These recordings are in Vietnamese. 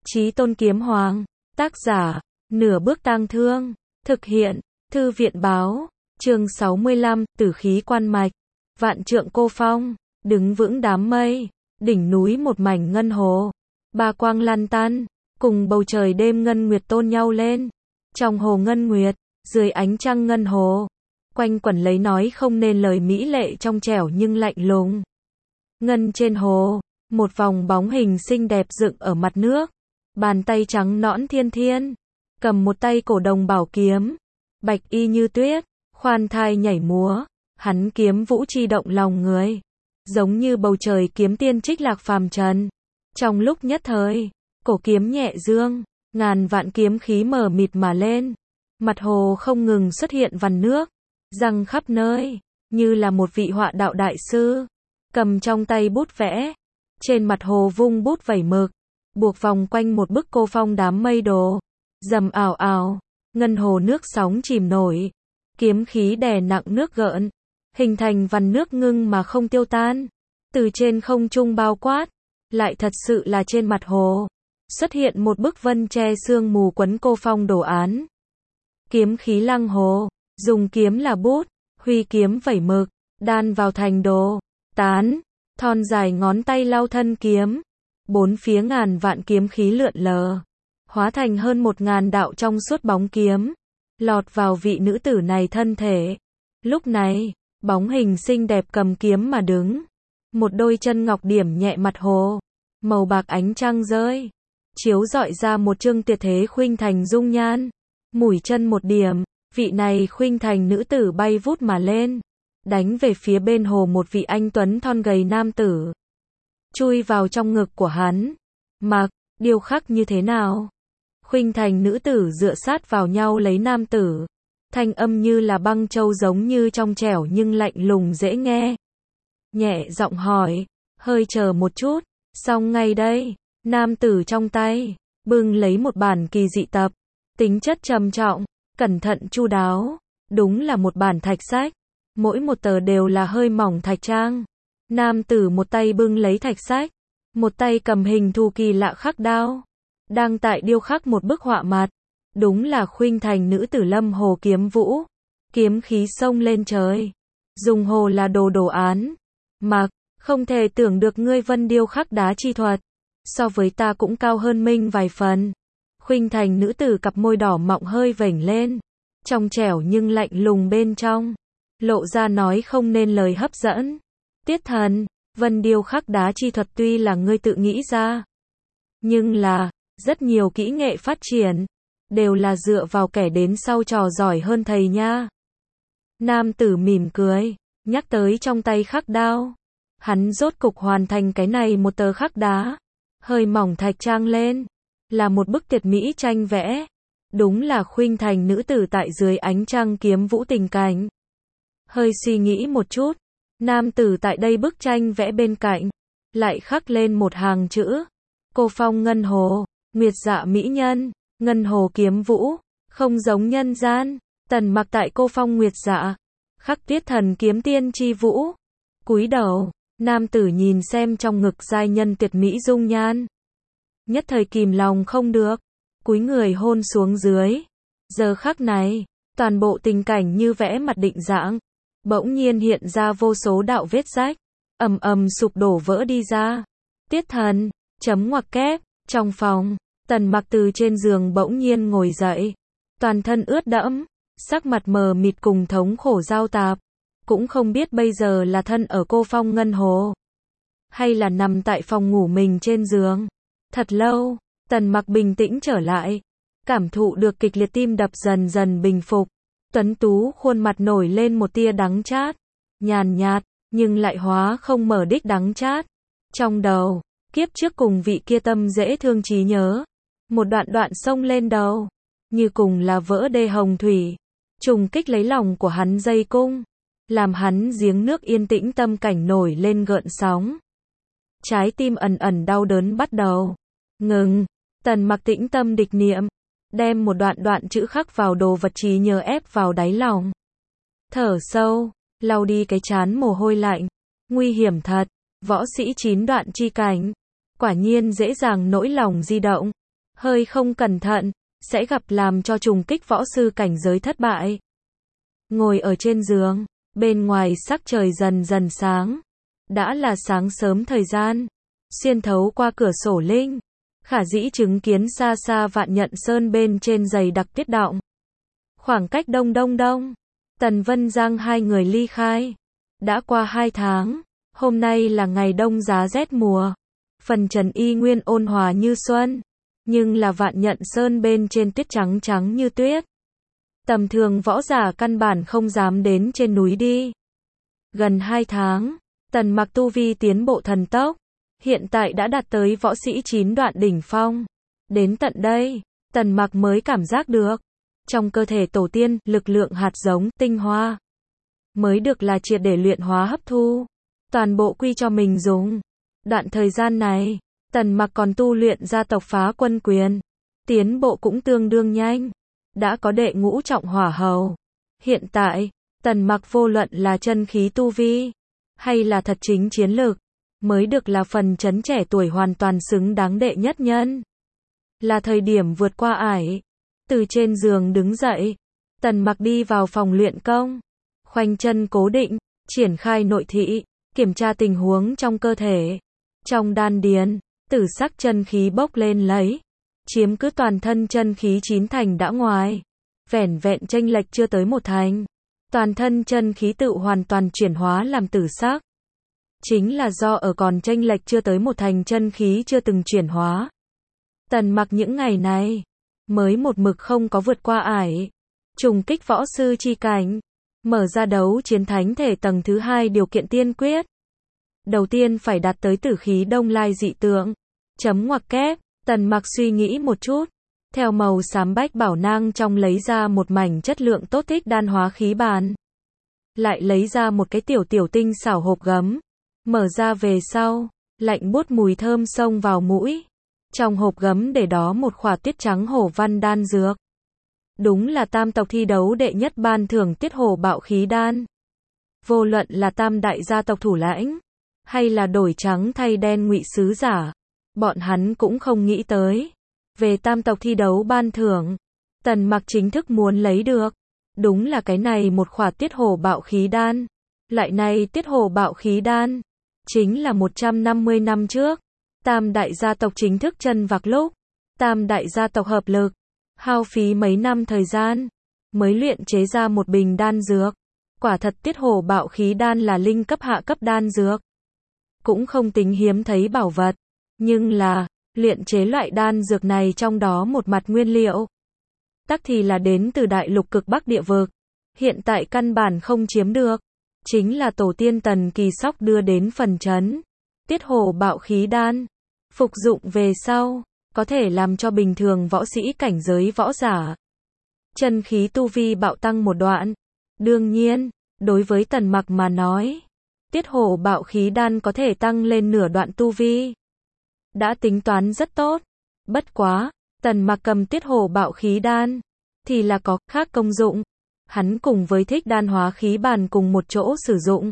Chí Tôn Kiếm Hoàng, tác giả, Nửa Bước Tang Thương, thực hiện, Thư viện Báo, chương 65, Tử khí quan mạch, vạn trượng cô phong, đứng vững đám mây, đỉnh núi một mảnh ngân hồ, ba quang lan tan, cùng bầu trời đêm ngân nguyệt tôn nhau lên, trong hồ ngân nguyệt, dưới ánh trăng ngân hồ, quanh quẩn lấy nói không nên lời mỹ lệ trong trẻo nhưng lạnh lùng. Ngân trên hồ, một vòng bóng hình xinh đẹp dựng ở mặt nước, bàn tay trắng nõn thiên thiên, cầm một tay cổ đồng bảo kiếm, bạch y như tuyết, khoan thai nhảy múa, hắn kiếm vũ chi động lòng người, giống như bầu trời kiếm tiên trích lạc phàm trần. Trong lúc nhất thời, cổ kiếm nhẹ dương, ngàn vạn kiếm khí mờ mịt mà lên, mặt hồ không ngừng xuất hiện vằn nước, răng khắp nơi, như là một vị họa đạo đại sư, cầm trong tay bút vẽ, trên mặt hồ vung bút vẩy mực, buộc vòng quanh một bức cô phong đám mây đồ, rầm ào ào, ngân hồ nước sóng chìm nổi, kiếm khí đè nặng nước gợn, hình thành vằn nước ngưng mà không tiêu tan, từ trên không trung bao quát, lại thật sự là trên mặt hồ, xuất hiện một bức vân che sương mù quấn cô phong đồ án. Kiếm khí lăng hồ, dùng kiếm là bút, huy kiếm vẩy mực, đan vào thành đồ, tán, thon dài ngón tay lau thân kiếm, bốn phía ngàn vạn kiếm khí lượn lờ, hóa thành hơn 1000 đạo trong suốt bóng kiếm, lọt vào vị nữ tử này thân thể. Lúc này, bóng hình xinh đẹp cầm kiếm mà đứng, một đôi chân ngọc điểm nhẹ mặt hồ, màu bạc ánh trăng rơi, chiếu rọi ra một trương tuyệt thế khuynh thành dung nhan, mũi chân một điểm, vị này khuynh thành nữ tử bay vút mà lên, đánh về phía bên hồ một vị anh tuấn thon gầy nam tử, chui vào trong ngực của hắn, mặc, điêu khắc như thế nào? Khuynh thành nữ tử dựa sát vào nhau lấy nam tử, thanh âm như là băng châu giống như trong trẻo nhưng lạnh lùng dễ nghe. Nhẹ giọng hỏi, hơi chờ một chút, xong ngay đây, nam tử trong tay, bưng lấy một bản kỳ dị tập, tính chất trầm trọng, cẩn thận chu đáo, đúng là một bản thạch sách, mỗi một tờ đều là hơi mỏng thạch trang. Nam tử một tay bưng lấy thạch sách, một tay cầm hình thù kỳ lạ khắc đao, đang tại điêu khắc một bức họa mặt, đúng là khuynh thành nữ tử lâm hồ kiếm vũ, kiếm khí sông lên trời, dùng hồ là đồ án, mặc, không thể tưởng được ngươi vân điêu khắc đá chi thuật, so với ta cũng cao hơn minh vài phần. Khuynh thành nữ tử cặp môi đỏ mọng hơi vểnh lên, trong trẻo nhưng lạnh lùng bên trong, lộ ra nói không nên lời hấp dẫn. Tiết thần, vân điêu khắc đá chi thuật tuy là ngươi tự nghĩ ra, nhưng là, rất nhiều kỹ nghệ phát triển, đều là dựa vào kẻ đến sau trò giỏi hơn thầy nha. Nam tử mỉm cười, nhắc tới trong tay khắc đao, hắn rốt cục hoàn thành cái này một tờ khắc đá, hơi mỏng thạch trang lên, là một bức tuyệt mỹ tranh vẽ, đúng là khuynh thành nữ tử tại dưới ánh trăng kiếm vũ tình cảnh. Hơi suy nghĩ một chút, nam tử tại đây bức tranh vẽ bên cạnh, lại khắc lên một hàng chữ, cô phong ngân hồ, nguyệt dạ mỹ nhân, ngân hồ kiếm vũ, không giống nhân gian, Tần Mặc tại cô phong nguyệt dạ, khắc tiết thần kiếm tiên chi vũ. Cúi đầu, nam tử nhìn xem trong ngực giai nhân tuyệt mỹ dung nhan, nhất thời kìm lòng không được, cúi người hôn xuống dưới. Giờ khắc này, toàn bộ tình cảnh như vẽ mặt định dạng, bỗng nhiên hiện ra vô số đạo vết rách, ầm ầm sụp đổ vỡ đi ra. Tiết thần, chấm ngoặc kép, trong phòng, Tần Mặc từ trên giường bỗng nhiên ngồi dậy, toàn thân ướt đẫm, sắc mặt mờ mịt cùng thống khổ giao tạp, cũng không biết bây giờ là thân ở cô phong ngân hồ, hay là nằm tại phòng ngủ mình trên giường. Thật lâu, Tần Mặc bình tĩnh trở lại, cảm thụ được kịch liệt tim đập dần dần bình phục, tuấn tú khuôn mặt nổi lên một tia đắng chát, nhàn nhạt, nhưng lại hóa không mở đích đắng chát. Trong đầu, kiếp trước cùng vị kia tâm dễ thương trí nhớ, một đoạn sông lên đầu, như cùng là vỡ đê hồng thủy, trùng kích lấy lòng của hắn dây cung, làm hắn giếng nước yên tĩnh tâm cảnh nổi lên gợn sóng. Trái tim ẩn ẩn đau đớn bắt đầu ngừng. Tần Mặc tĩnh tâm địch niệm, đem một đoạn chữ khắc vào đồ vật trí nhớ ép vào đáy lòng. Thở sâu, lau đi cái trán mồ hôi lạnh. Nguy hiểm thật, võ sĩ 9 đoạn chi cảnh, quả nhiên dễ dàng nỗi lòng di động. hơi không cẩn thận, sẽ gặp làm cho trùng kích võ sư cảnh giới thất bại. Ngồi ở trên giường, bên ngoài sắc trời dần dần sáng. Đã là sáng sớm thời gian. Xuyên thấu qua cửa sổ linh, Khả dĩ chứng kiến xa xa Vạn Nhận Sơn bên trên dày đặc tuyết đọng. Khoảng cách đông đông đông, Tần Vân Giang hai người ly khai. Đã qua 2 tháng, hôm nay là ngày đông giá rét mùa. Phần trần y nguyên ôn hòa như xuân, nhưng là Vạn Nhận Sơn bên trên tuyết trắng trắng như tuyết. Tầm thường võ giả căn bản không dám đến trên núi đi. Gần 2 tháng, Tần Mặc tu vi tiến bộ thần tốc, hiện tại đã đạt tới võ sĩ 9 đoạn đỉnh phong. Đến tận đây, Tần Mặc mới cảm giác được, trong cơ thể tổ tiên, lực lượng hạt giống, tinh hoa, mới được là triệt để luyện hóa hấp thu, toàn bộ quy cho mình dùng. Đoạn thời gian này, Tần Mặc còn tu luyện gia tộc Phá Quân Quyền, tiến bộ cũng tương đương nhanh, đã có đệ ngũ trọng hỏa hầu. Hiện tại, Tần Mặc vô luận là chân khí tu vi, hay là thật chính chiến lực, mới được là phần chấn trẻ tuổi hoàn toàn xứng đáng đệ nhất nhân. Là thời điểm vượt qua ải. Từ trên giường đứng dậy, Tần Mặc đi vào phòng luyện công, khoanh chân cố định, triển khai nội thị, kiểm tra tình huống trong cơ thể. Trong đan điền, tử sắc chân khí bốc lên lấy, chiếm cứ toàn thân chân khí 9 thành đã ngoài, vẻn vẹn chênh lệch chưa tới 1 thành. Toàn thân chân khí tự hoàn toàn chuyển hóa làm tử sắc. Chính là do ở còn chênh lệch chưa tới 1 thành chân khí chưa từng chuyển hóa. Tần Mặc những ngày này, mới một mực không có vượt qua ải, trùng kích võ sư chi cảnh, mở ra đấu chiến thánh thể tầng thứ 2 điều kiện tiên quyết. Đầu tiên phải đạt tới tử khí đông lai dị tượng. Chấm ngoặc kép, Tần Mặc suy nghĩ một chút, theo màu xám bách bảo nang trong lấy ra một mảnh chất lượng tốt thích đan hóa khí bàn. Lại lấy ra một cái tiểu tiểu tinh xảo hộp gấm, mở ra về sau, lạnh buốt mùi thơm xông vào mũi. Trong hộp gấm để đó một khỏa tuyết trắng hổ văn đan dược. Đúng là tam tộc thi đấu đệ nhất ban thưởng tiết hổ bạo khí đan. Vô luận là tam đại gia tộc thủ lãnh, hay là đổi trắng thay đen ngụy sứ giả, bọn hắn cũng không nghĩ tới. Về tam tộc thi đấu ban thưởng, Tần Mặc chính thức muốn lấy được. Đúng là cái này một khỏa tiết hổ bạo khí đan. Loại này tiết hổ bạo khí đan, chính là 150 năm trước. Tam đại gia tộc chính thức chân vạc lúc, tam đại gia tộc hợp lực, hao phí mấy năm thời gian, mới luyện chế ra một bình đan dược. Quả thật tiết hổ bạo khí đan là linh cấp hạ cấp đan dược. Cũng không tính hiếm thấy bảo vật. Nhưng là, luyện chế loại đan dược này trong đó một mặt nguyên liệu, tắc thì là đến từ đại lục cực Bắc địa vực. Hiện tại căn bản không chiếm được. Chính là tổ tiên Tần Kỳ Sóc đưa đến phần trấn. Tiết hổ bạo khí đan. Phục dụng về sau, có thể làm cho bình thường võ sĩ cảnh giới võ giả chân khí tu vi bạo tăng một đoạn. Đương nhiên, đối với Tần Mặc mà nói, tiết hổ bạo khí đan có thể tăng lên nửa đoạn tu vi. Đã tính toán rất tốt. Bất quá, Tần Mặc cầm tiết hổ bạo khí đan, thì là có khác công dụng. Hắn cùng với thích đan hóa khí bàn cùng một chỗ sử dụng.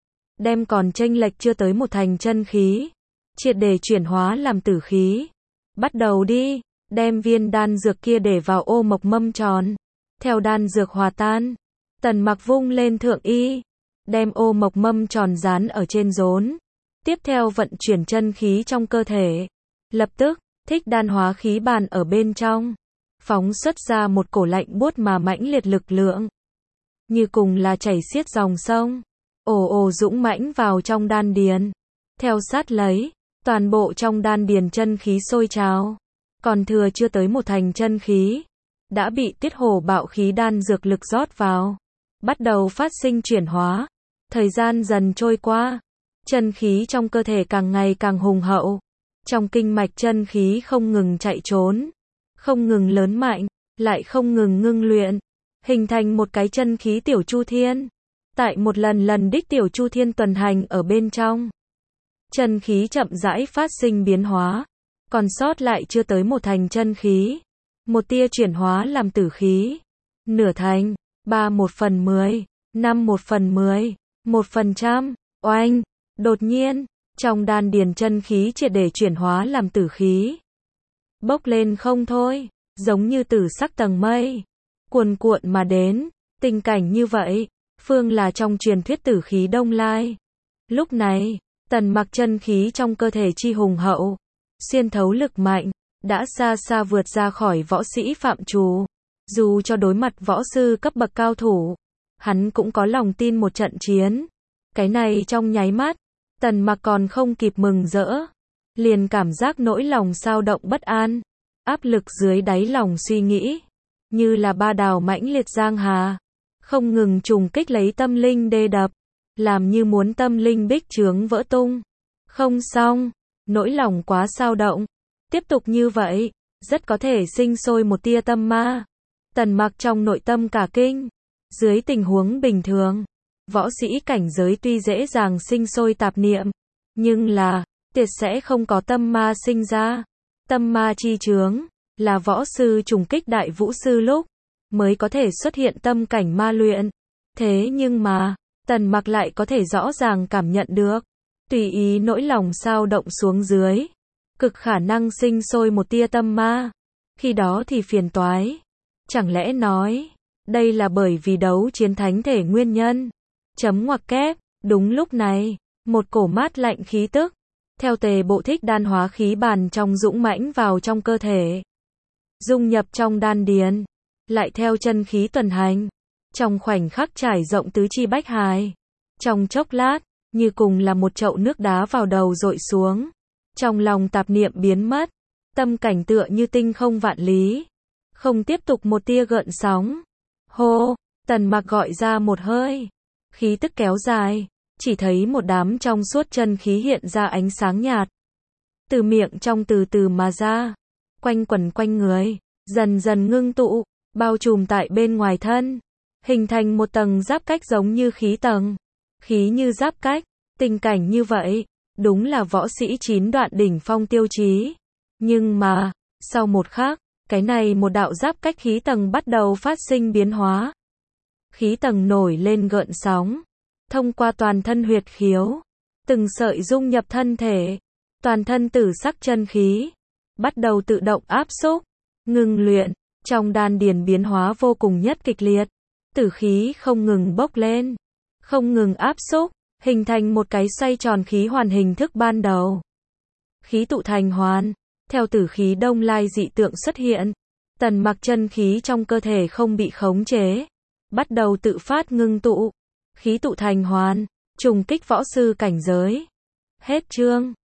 Đem còn chênh lệch chưa tới 1 thành chân khí, triệt để chuyển hóa làm tử khí. Bắt đầu đi, đem viên đan dược kia để vào ô mộc mâm tròn. Theo đan dược hòa tan, Tần Mặc vung lên thượng y, đem ô mộc mâm tròn dán ở trên rốn. Tiếp theo vận chuyển chân khí trong cơ thể. Lập tức, thích đan hóa khí bàn ở bên trong, phóng xuất ra một cổ lạnh buốt mà mãnh liệt lực lượng. Như cùng là chảy xiết dòng sông, ồ ồ dũng mãnh vào trong đan điền. Theo sát lấy, toàn bộ trong đan điền chân khí sôi trào. Còn thừa chưa tới 1 thành chân khí, đã bị tiết hổ bạo khí đan dược lực rót vào. Bắt đầu phát sinh chuyển hóa. Thời gian dần trôi qua, chân khí trong cơ thể càng ngày càng hùng hậu. Trong kinh mạch chân khí không ngừng chạy trốn, không ngừng lớn mạnh, lại không ngừng ngưng luyện, hình thành một cái chân khí tiểu chu thiên. Tại một lần lần đích tiểu chu thiên tuần hành ở bên trong, chân khí chậm rãi phát sinh biến hóa, còn sót lại chưa tới 1 thành chân khí. Một tia chuyển hóa làm tử khí, nửa thành, 3/1/10, 5/10, 1%, oanh, đột nhiên, trong đan điền chân khí triệt để chuyển hóa làm tử khí. bốc lên không thôi, giống như tử sắc tầng mây, cuồn cuộn mà đến. Tình cảnh như vậy, phương là trong truyền thuyết tử khí Đông Lai. Lúc này, Tần Mặc chân khí trong cơ thể chi hùng hậu, xuyên thấu lực mạnh, đã xa xa vượt ra khỏi võ sĩ phạm trù. Dù cho đối mặt võ sư cấp bậc cao thủ, hắn cũng có lòng tin một trận chiến. Cái này trong nháy mắt, Tần Mặc còn không kịp mừng rỡ, liền cảm giác nỗi lòng xao động bất an, áp lực dưới đáy lòng suy nghĩ, như là ba đào mãnh liệt giang hà, không ngừng trùng kích lấy tâm linh đê đập, làm như muốn tâm linh bích chướng vỡ tung. Không xong, nỗi lòng quá xao động, tiếp tục như vậy, rất có thể sinh sôi một tia tâm ma. Tần Mặc trong nội tâm cả kinh, dưới tình huống bình thường, võ sĩ cảnh giới tuy dễ dàng sinh sôi tạp niệm, nhưng là, tuyệt sẽ không có tâm ma sinh ra. Tâm ma chi chướng, là võ sư trùng kích đại vũ sư lúc, mới có thể xuất hiện tâm cảnh ma luyện. Thế nhưng mà, Tần Mặc lại có thể rõ ràng cảm nhận được, tùy ý nỗi lòng xao động xuống dưới, cực khả năng sinh sôi một tia tâm ma. Khi đó thì phiền toái. Chẳng lẽ nói, đây là bởi vì đấu chiến thánh thể nguyên nhân? Chấm ngoặc kép, đúng lúc này, một cổ mát lạnh khí tức, theo tề bộ thích đan hóa khí bàn trong dũng mãnh vào trong cơ thể, dung nhập trong đan điền, lại theo chân khí tuần hành, trong khoảnh khắc trải rộng tứ chi bách hài. Trong chốc lát, như cùng là một chậu nước đá vào đầu dội xuống, trong lòng tạp niệm biến mất, tâm cảnh tựa như tinh không vạn lý, không tiếp tục một tia gợn sóng. Hô, Tần Mặc gọi ra một hơi, khí tức kéo dài, chỉ thấy một đám trong suốt chân khí hiện ra ánh sáng nhạt, từ miệng trong từ từ mà ra, quanh quẩn quanh người, dần dần ngưng tụ, bao trùm tại bên ngoài thân, hình thành một tầng giáp cách giống như khí tầng, khí như giáp cách. Tình cảnh như vậy, đúng là võ sĩ 9 đoạn đỉnh phong tiêu chí. Nhưng mà, sau một khắc, cái này một đạo giáp cách khí tầng bắt đầu phát sinh biến hóa. Khí tầng nổi lên gợn sóng, thông qua toàn thân huyệt khiếu, từng sợi dung nhập thân thể, toàn thân tử sắc chân khí, bắt đầu tự động áp xúc, ngừng luyện, trong đan điền biến hóa vô cùng nhất kịch liệt, tử khí không ngừng bốc lên, không ngừng áp xúc, hình thành một cái xoay tròn khí hoàn hình thức ban đầu. Khí tụ thành hoàn, theo tử khí Đông Lai dị tượng xuất hiện, Tần Mặc chân khí trong cơ thể không bị khống chế, bắt đầu tự phát ngưng tụ, khí tụ thành hoàn, trùng kích võ sư cảnh giới. Hết chương.